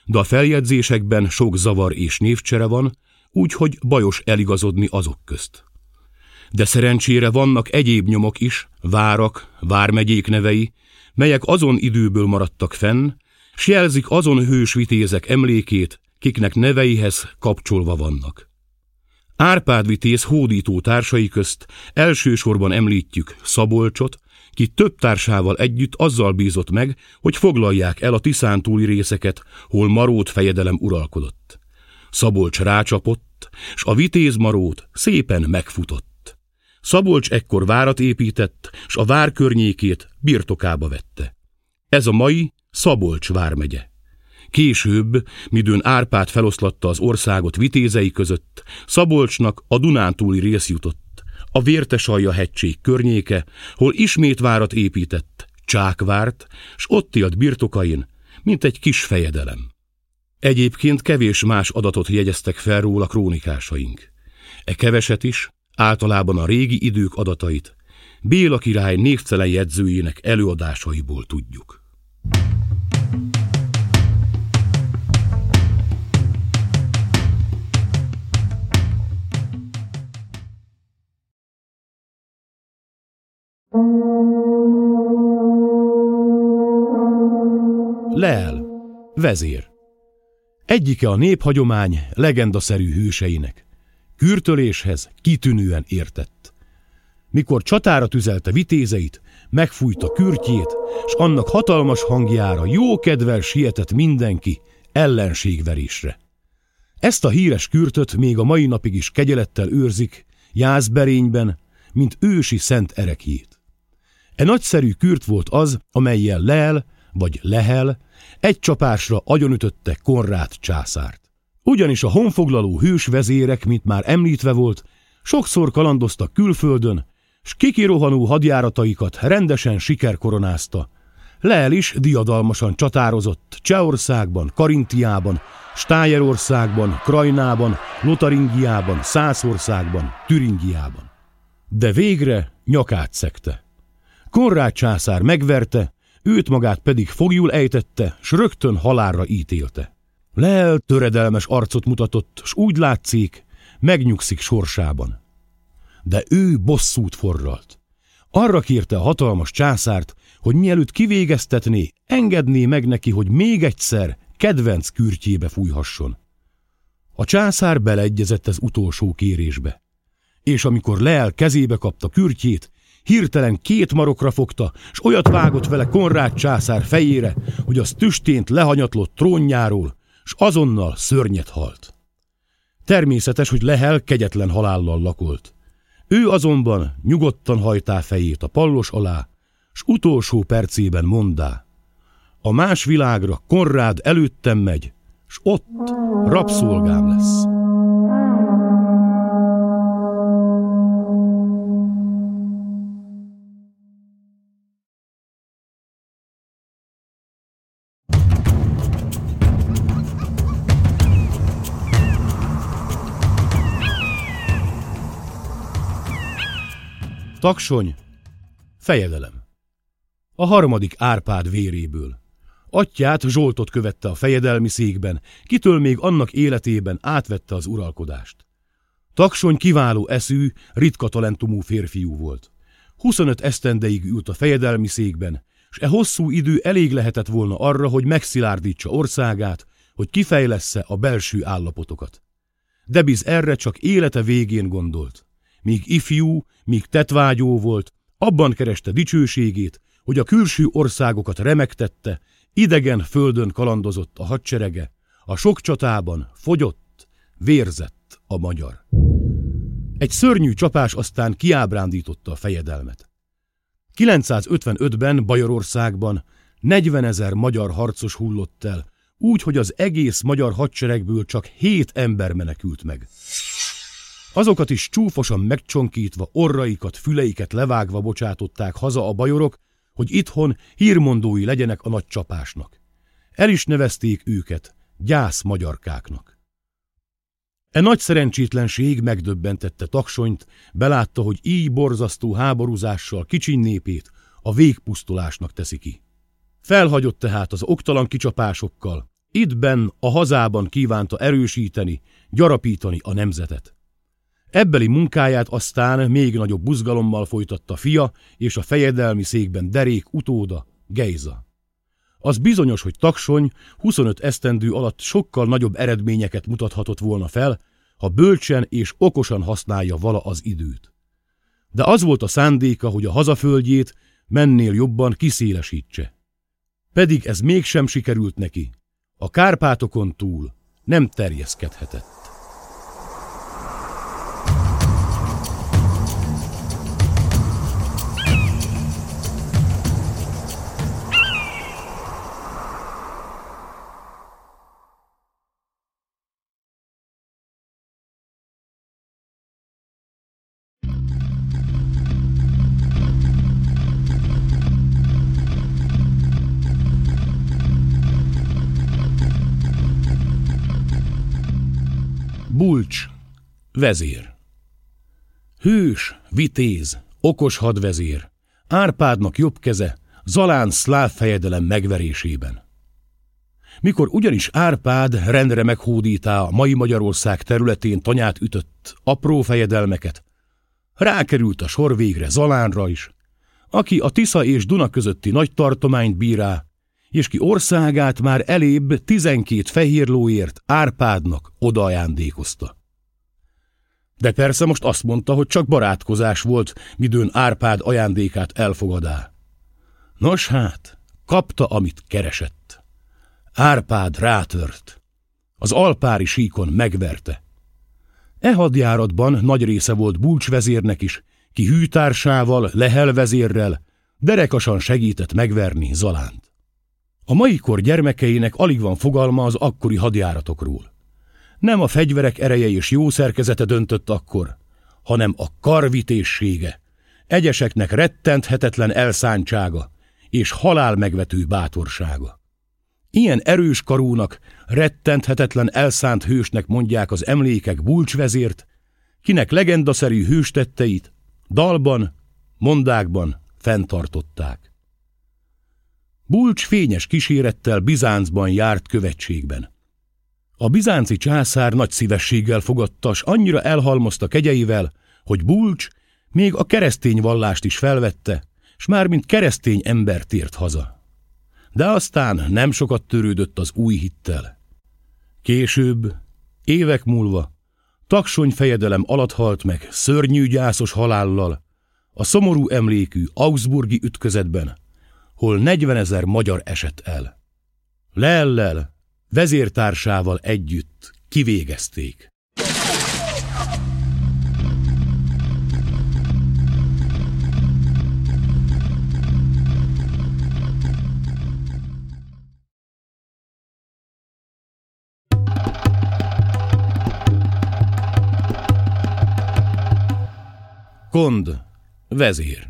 B: de a feljegyzésekben sok zavar és névcsere van, úgyhogy bajos eligazodni azok közt. De szerencsére vannak egyéb nyomok is, várak, vármegyék nevei, melyek azon időből maradtak fenn, s jelzik azon hős vitézek emlékét, kiknek neveihez kapcsolva vannak. Árpád vitéz hódító társai közt elsősorban említjük Szabolcsot, ki több társával együtt azzal bízott meg, hogy foglalják el a Tiszántúli részeket, hol Marót fejedelem uralkodott. Szabolcs rácsapott, s a vitéz Marót szépen megfutott. Szabolcs ekkor várat épített, s a vár környékét birtokába vette. Ez a mai Szabolcs vármegye. Később, midőn Árpád feloszlatta az országot vitézei között, Szabolcsnak a Dunántúli rész jutott, a Vértesalja-hegység környéke, hol ismét várat épített, Csákvárt, s ott élt birtokain, mint egy kis fejedelem. Egyébként kevés más adatot jegyeztek fel róla krónikásaink. E keveset is, általában a régi idők adatait, Béla király névtelen jegyzőjének előadásaiból tudjuk. Leel, vezér. Egyike a néphagyomány legendaszerű hőseinek. Kürtöléshez kitűnően értett. Mikor csatára tüzelte vitézeit, megfújta kürtjét, s annak hatalmas hangjára jókedvel sietett mindenki ellenségverésre. Ezt a híres kürtöt még a mai napig is kegyelettel őrzik, Jászberényben, mint ősi szent ereklyét. E nagyszerű kürt volt az, amellyel Leel, vagy Lehel egy csapásra agyonütötte Konrád császárt. Ugyanis a honfoglaló hős vezérek, mint már említve volt, sokszor kalandoztak külföldön, s kikirohanó hadjárataikat rendesen sikerkoronázta. Leel is diadalmasan csatározott Csehországban, Karintiában, Stájerországban, Krajnában, Lotaringiában, Szászországban, Türingiában. De végre nyakát szegte. Konrád császár megverte, őt magát pedig foglyul ejtette, s rögtön halálra ítélte. Leel töredelmes arcot mutatott, s úgy látszik, megnyugszik sorsában. De ő bosszút forralt. Arra kérte a hatalmas császárt, hogy mielőtt kivégeztetné, engedné meg neki, hogy még egyszer kedvenc kürtjébe fújhasson. A császár beleegyezett az utolsó kérésbe. És amikor Leel kezébe kapta kürtjét, hirtelen 2 marokra fogta, s olyat vágott vele Konrád császár fejére, hogy az tüstént lehanyatlott trónjáról, s azonnal szörnyet halt. Természetes, hogy Lehel kegyetlen halállal lakolt. Ő azonban nyugodtan hajtá fejét a pallos alá, s utolsó percében mondá: a más világra Konrád előttem megy, s ott rabszolgám lesz. Taksony, fejedelem. A 3. Árpád véréből. Atyját, Zsoltot követte a fejedelmi székben, kitől még annak életében átvette az uralkodást. Taksony kiváló eszű, ritka talentumú férfiú volt. 25 esztendeig ült a fejedelmi székben, s e hosszú idő elég lehetett volna arra, hogy megszilárdítsa országát, hogy kifejlessze a belső állapotokat. De biz erre csak élete végén gondolt. Míg ifjú, míg tettvágyó volt, abban kereste dicsőségét, hogy a külső országokat remegtette, idegen földön kalandozott a hadserege, a sok csatában fogyott, vérzett a magyar. Egy szörnyű csapás aztán kiábrándította a fejedelmet. 955-ben Bajorországban 40 000 magyar harcos hullott el, úgy, hogy az egész magyar hadseregből csak 7 ember menekült meg. Azokat is csúfosan megcsonkítva, orraikat, füleiket levágva bocsátották haza a bajorok, hogy itthon hírmondói legyenek a nagy csapásnak. El is nevezték őket gyász magyarkáknak. E nagy szerencsétlenség megdöbbentette Taksonyt, belátta, hogy így borzasztó háborúzással kicsiny népét a végpusztulásnak teszi ki. Felhagyott tehát az oktalan kicsapásokkal, Ittben a hazában kívánta erősíteni, gyarapítani a nemzetet. Ebbeli munkáját aztán még nagyobb buzgalommal folytatta fia és a fejedelmi székben derék utóda, Gejza. Az bizonyos, hogy Taksony 25 esztendő alatt sokkal nagyobb eredményeket mutathatott volna fel, ha bölcsen és okosan használja vala az időt. De az volt a szándéka, hogy a hazaföldjét mennél jobban kiszélesítse. Pedig ez mégsem sikerült neki. A Kárpátokon túl nem terjeszkedhetett. Bulcs, vezér. Hős, vitéz, okos hadvezér, Árpádnak jobb keze Zalán szláv fejedelem megverésében. Mikor ugyanis Árpád rendre meghódítá a mai Magyarország területén tanyát ütött apró fejedelmeket, rákerült a sor végre Zalánra is, aki a Tisza és Duna közötti nagy tartományt bírá, és ki országát már elébb 12 fehérlóért Árpádnak odaajándékozta. De persze most azt mondta, hogy csak barátkozás volt, midőn Árpád ajándékát elfogadá. Nos hát, kapta, amit keresett. Árpád rátört. Az alpári síkon megverte. E hadjáratban nagy része volt Bulcs vezérnek is, ki hűtársával, Lehel vezérrel derekasan segített megverni Zalánt. A mai kor gyermekeinek alig van fogalma az akkori hadjáratokról. Nem a fegyverek ereje és jó szerkezete döntött akkor, hanem a karvitészsége, egyeseknek rettenthetetlen elszántsága és halálmegvető bátorsága. Ilyen erős karúnak, rettenthetetlen elszánt hősnek mondják az emlékek Bulcs vezért, kinek legendaszerű hőstetteit dalban, mondákban fenntartották. Bulcs fényes kísérettel Bizáncban járt követségben. A bizánci császár nagy szívességgel fogadta, s annyira elhalmozta kegyeivel, hogy Bulcs még a keresztény vallást is felvette, s már mint keresztény ember tért haza. De aztán nem sokat törődött az új hittel. Később, évek múlva, Taksony fejedelem alatt halt meg szörnyű gyászos halállal, a szomorú emlékű augsburgi ütközetben, hol 40 000 magyar esett el. Lehellel, vezértársával együtt kivégezték. Kond, vezér.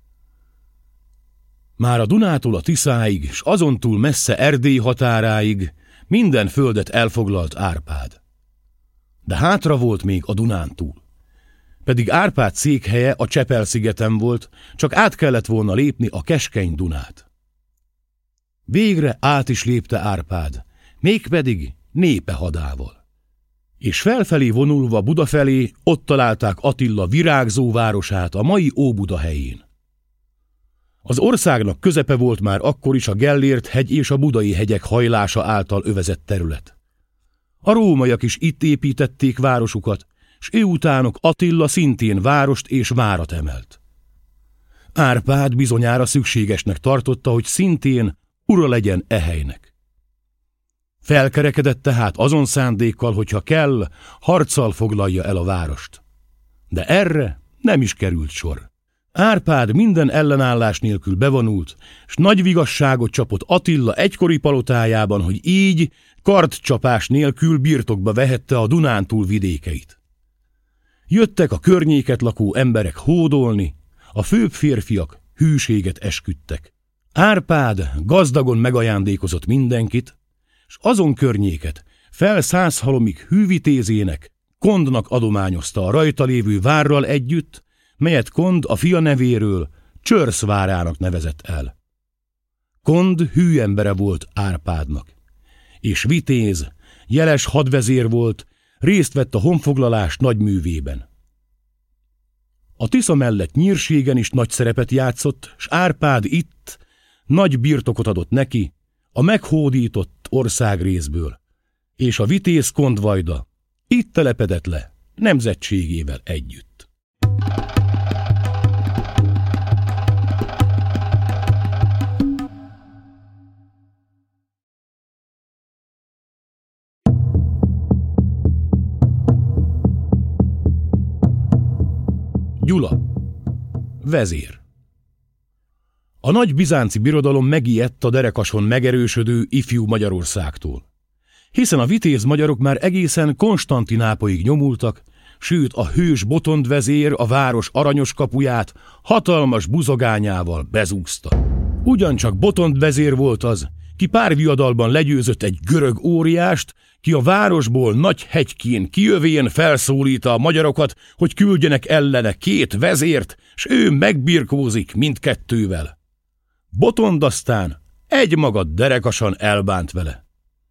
B: Már a Dunától a Tiszáig, s azon túl messze Erdély határáig minden földet elfoglalt Árpád. De hátra volt még a Dunántúl. Pedig Árpád székhelye a Csepel-szigeten volt, csak át kellett volna lépni a keskeny Dunát. Végre át is lépte Árpád, mégpedig népe hadával. És felfelé vonulva Buda felé ott találták Attila virágzó városát a mai Óbuda helyén. Az országnak közepe volt már akkor is a Gellért-hegy és a Budai hegyek hajlása által övezett terület. A rómaiak is itt építették városukat, s ő utánok Attila szintén várost és várat emelt. Árpád bizonyára szükségesnek tartotta, hogy szintén ura legyen e helynek. Felkerekedett tehát azon szándékkal, hogyha kell, harccal foglalja el a várost. De erre nem is került sor. Árpád minden ellenállás nélkül bevonult, s nagy vigasságot csapott Attila egykori palotájában, hogy így kardcsapás nélkül birtokba vehette a Dunántúl vidékeit. Jöttek a környéket lakó emberek hódolni, a főbb férfiak hűséget esküdtek. Árpád gazdagon megajándékozott mindenkit, s azon környéket fel 100 halomig hűvitézének, Kondnak adományozta a rajta lévő várral együtt, melyet Kond a fia nevéről Csörsz várának nevezett el. Kond hű embere volt Árpádnak, és vitéz, jeles hadvezér volt, részt vett a honfoglalás nagy művében. A Tisza mellett Nyírségen is nagy szerepet játszott, s Árpád itt nagy birtokot adott neki a meghódított országrészből, és a vitéz Kondvajda itt telepedett le nemzetségével együtt. Gyula, vezér. A nagy bizánci birodalom megijedt a derekason megerősödő ifjú Magyarországtól, hiszen a vitéz magyarok már egészen Konstantinápolyig nyomultak, sőt a hős Botond vezér a város aranyos kapuját hatalmas buzogányával bezúzta. Ugyancsak Botond vezér volt az, ki pár viadalban legyőzött egy görög óriást, ki a városból nagy hegykén kijövén felszólítta a magyarokat, hogy küldjenek ellene 2 vezért, s ő megbirkózik mindkettővel. Botond aztán egymaga derekasan elbánt vele.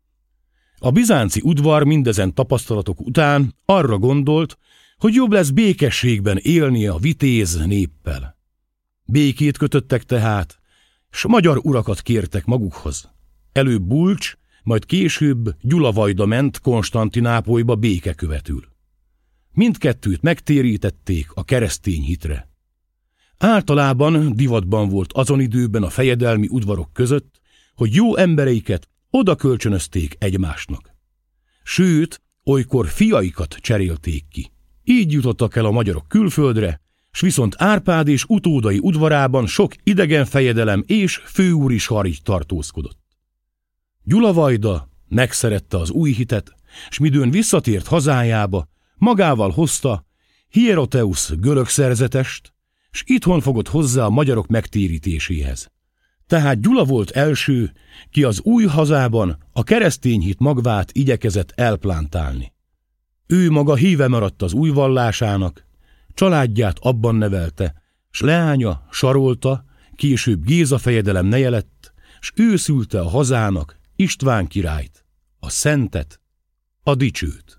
B: A bizánci udvar mindezen tapasztalatok után arra gondolt, hogy jobb lesz békességben élnie a vitéz néppel. Békét kötöttek tehát, s magyar urakat kértek magukhoz. Előbb Bulcs, majd később Gyulavajda ment Konstantinápolyba békekövetül. Mindkettőt megtérítették a keresztény hitre. Általában divatban volt azon időben a fejedelmi udvarok között, hogy jó embereiket oda kölcsönözték egymásnak. Sőt, olykor fiaikat cserélték ki. Így jutottak el a magyarok külföldre, s viszont Árpád és utódai udvarában sok idegen fejedelem és főúri sarj tartózkodott. Gyulavajda megszerette az új hitet, s midőn visszatért hazájába, magával hozta Hieroteusz görög szerzetest, s itthon fogott hozzá a magyarok megtérítéséhez. Tehát Gyula volt első, ki az új hazában a keresztény hit magvát igyekezett elplántálni. Ő maga híve maradt az új vallásának, családját abban nevelte, s leánya Sarolta, később Géza fejedelem neje lett, s ő szülte a hazának István királyt, a szentet, a dicsőt.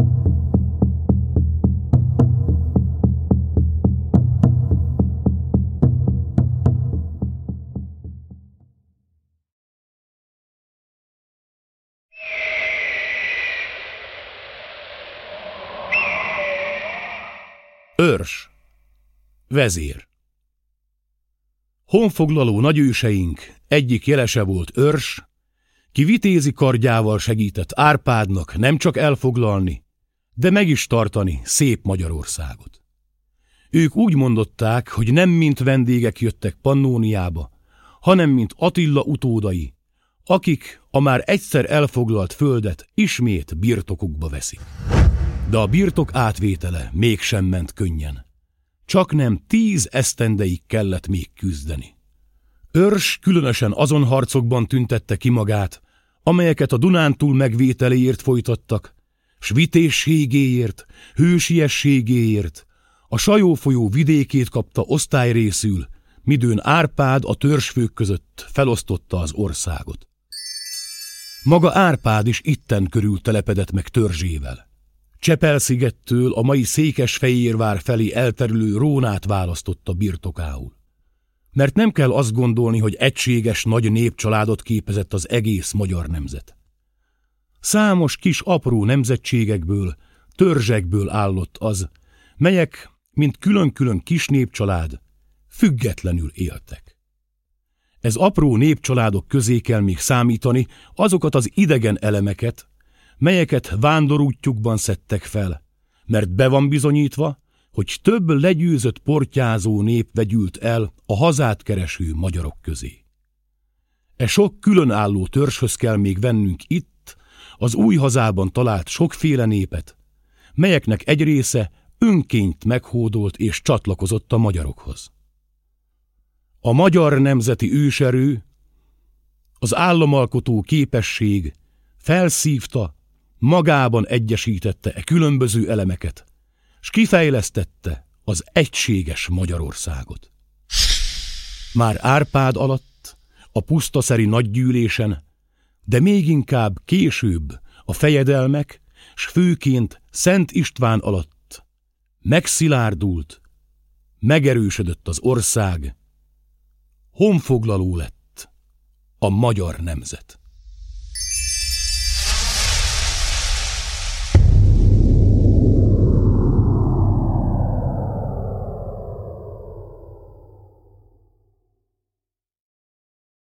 B: Őrs, vezér. Honfoglaló nagyőseink egyik jelese volt Őrs, ki vitézi kardjával segített Árpádnak nem csak elfoglalni, de meg is tartani szép Magyarországot. Ők úgy mondották, hogy nem mint vendégek jöttek Pannóniába, hanem mint Attila utódai, akik a már egyszer elfoglalt földet ismét birtokukba veszik. De a birtok átvétele mégsem ment könnyen. Csaknem 10 esztendeig kellett még küzdeni. Őrs különösen azon harcokban tüntette ki magát, amelyeket a Dunántúl megvételéért folytattak, s vitézségéért, hősiességéért, a Sajó folyó vidékét kapta osztályrészül, midőn Árpád a törzsfők között felosztotta az országot. Maga Árpád is itten körül telepedett meg törzsével. Csepel-szigettől a mai Székesfehérvár felé elterülő Rónát választotta birtokául. Mert nem kell azt gondolni, hogy egységes nagy népcsaládot képezett az egész magyar nemzet. Számos kis apró nemzetségekből, törzsekből állott az, melyek, mint külön-külön kis népcsalád, függetlenül éltek. Ez apró népcsaládok közé kell még számítani azokat az idegen elemeket, melyeket vándorútjukban szedtek fel, mert be van bizonyítva, hogy több legyőzött portyázó nép vegyült el a hazát kereső magyarok közé. E sok különálló törzshöz kell még vennünk itt, az új hazában talált sokféle népet, melyeknek egy része önként meghódolt és csatlakozott a magyarokhoz. A magyar nemzeti őserő, az államalkotó képesség felszívta, magában egyesítette e különböző elemeket, s kifejlesztette az egységes Magyarországot. Már Árpád alatt, a pusztaszeri nagygyűlésen, de még inkább később a fejedelmek, s főként Szent István alatt megszilárdult, megerősödött az ország, honfoglaló lett a magyar nemzet.